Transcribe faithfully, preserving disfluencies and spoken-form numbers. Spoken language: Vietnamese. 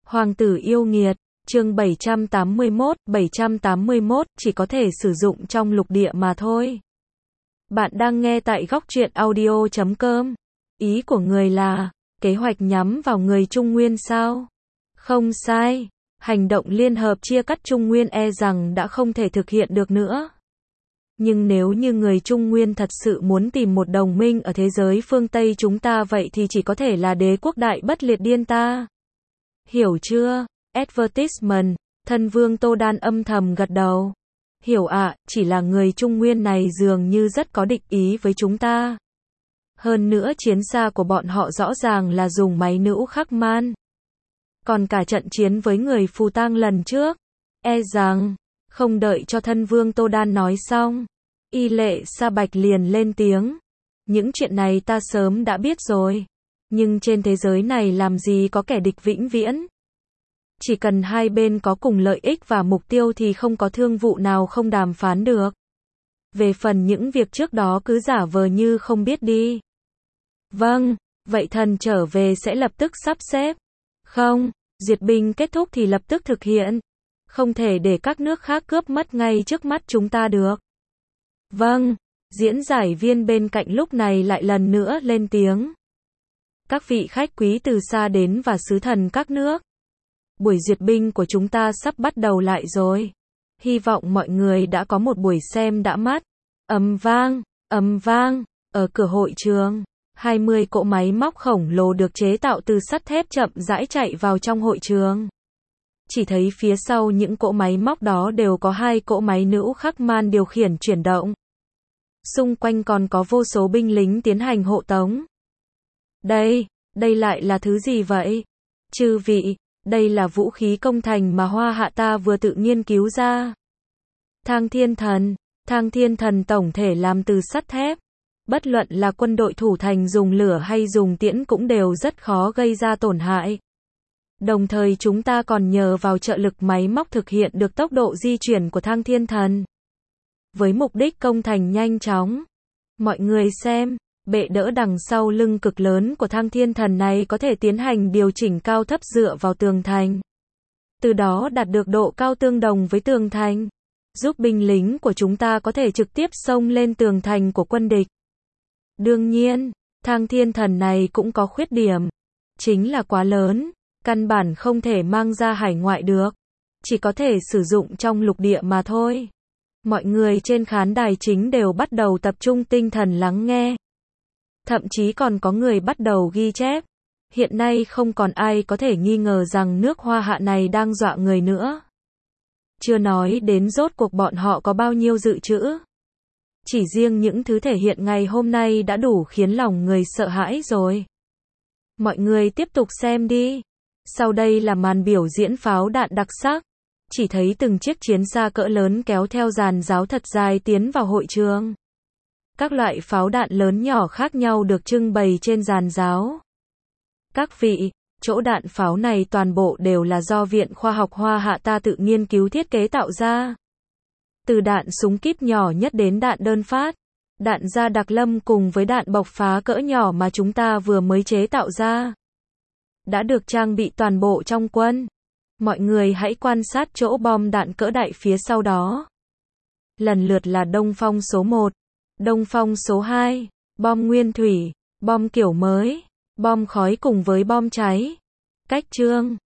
Hoàng tử yêu nghiệt, chương bảy trăm tám mươi mốt, bảy trăm tám mươi mốt, chỉ có thể sử dụng trong lục địa mà thôi. Bạn đang nghe tại góc truyện audio chấm com. Ý của người là, kế hoạch nhắm vào người Trung Nguyên sao? Không sai, hành động liên hợp chia cắt Trung Nguyên e rằng đã không thể thực hiện được nữa. Nhưng nếu như người Trung Nguyên thật sự muốn tìm một đồng minh ở thế giới phương Tây chúng ta vậy thì chỉ có thể là đế quốc đại bất liệt điên ta. Hiểu chưa? Advertisement, thân vương Tô Đan âm thầm gật đầu. Hiểu ạ, à, chỉ là người Trung Nguyên này dường như rất có địch ý với chúng ta. Hơn nữa chiến xa của bọn họ rõ ràng là dùng máy nữ khắc man. Còn cả trận chiến với người Phù Tang lần trước, e rằng, không đợi cho thân vương Tô Đan nói xong, Y Lệ Sa Bạch liền lên tiếng. Những chuyện này ta sớm đã biết rồi. Nhưng trên thế giới này làm gì có kẻ địch vĩnh viễn. Chỉ cần hai bên có cùng lợi ích và mục tiêu thì không có thương vụ nào không đàm phán được. Về phần những việc trước đó cứ giả vờ như không biết đi. Vâng, vậy thần trở về sẽ lập tức sắp xếp. Không, duyệt binh kết thúc thì lập tức thực hiện. Không thể để các nước khác cướp mất ngay trước mắt chúng ta được. Vâng, diễn giải viên bên cạnh lúc này lại lần nữa lên tiếng. Các vị khách quý từ xa đến và sứ thần các nước. Buổi duyệt binh của chúng ta sắp bắt đầu lại rồi. Hy vọng mọi người đã có một buổi xem đã mắt. Ầm vang, ầm vang, ở cửa hội trường, hai mươi cỗ máy móc khổng lồ được chế tạo từ sắt thép chậm rãi chạy vào trong hội trường. Chỉ thấy phía sau những cỗ máy móc đó đều có hai cỗ máy nữ khắc man điều khiển chuyển động. Xung quanh còn có vô số binh lính tiến hành hộ tống. Đây, đây lại là thứ gì vậy? Chư vị, đây là vũ khí công thành mà Hoa Hạ ta vừa tự nghiên cứu ra. Thang Thiên Thần, Thang Thiên Thần tổng thể làm từ sắt thép. Bất luận là quân đội thủ thành dùng lửa hay dùng tiễn cũng đều rất khó gây ra tổn hại. Đồng thời chúng ta còn nhờ vào trợ lực máy móc thực hiện được tốc độ di chuyển của Thang Thiên Thần. Với mục đích công thành nhanh chóng. Mọi người xem, bệ đỡ đằng sau lưng cực lớn của Thang Thiên Thần này có thể tiến hành điều chỉnh cao thấp dựa vào tường thành. Từ đó đạt được độ cao tương đồng với tường thành. Giúp binh lính của chúng ta có thể trực tiếp xông lên tường thành của quân địch. Đương nhiên, Thang Thiên Thần này cũng có khuyết điểm. Chính là quá lớn. Căn bản không thể mang ra hải ngoại được. Chỉ có thể sử dụng trong lục địa mà thôi. Mọi người trên khán đài chính đều bắt đầu tập trung tinh thần lắng nghe. Thậm chí còn có người bắt đầu ghi chép. Hiện nay không còn ai có thể nghi ngờ rằng nước Hoa Hạ này đang dọa người nữa. Chưa nói đến rốt cuộc bọn họ có bao nhiêu dự trữ. Chỉ riêng những thứ thể hiện ngày hôm nay đã đủ khiến lòng người sợ hãi rồi. Mọi người tiếp tục xem đi. Sau đây là màn biểu diễn pháo đạn đặc sắc. Chỉ thấy từng chiếc chiến xa cỡ lớn kéo theo giàn giáo thật dài tiến vào hội trường. Các loại pháo đạn lớn nhỏ khác nhau được trưng bày trên giàn giáo. Các vị, chỗ đạn pháo này toàn bộ đều là do Viện Khoa học Hoa Hạ ta tự nghiên cứu thiết kế tạo ra. Từ đạn súng kíp nhỏ nhất đến đạn đơn phát, đạn da đặc lâm cùng với đạn bộc phá cỡ nhỏ mà chúng ta vừa mới chế tạo ra. Đã được trang bị toàn bộ trong quân. Mọi người hãy quan sát chỗ bom đạn cỡ đại phía sau đó. Lần lượt là Đông Phong số một, Đông Phong số hai, bom nguyên thủy, bom kiểu mới, bom khói cùng với bom cháy. Cách chương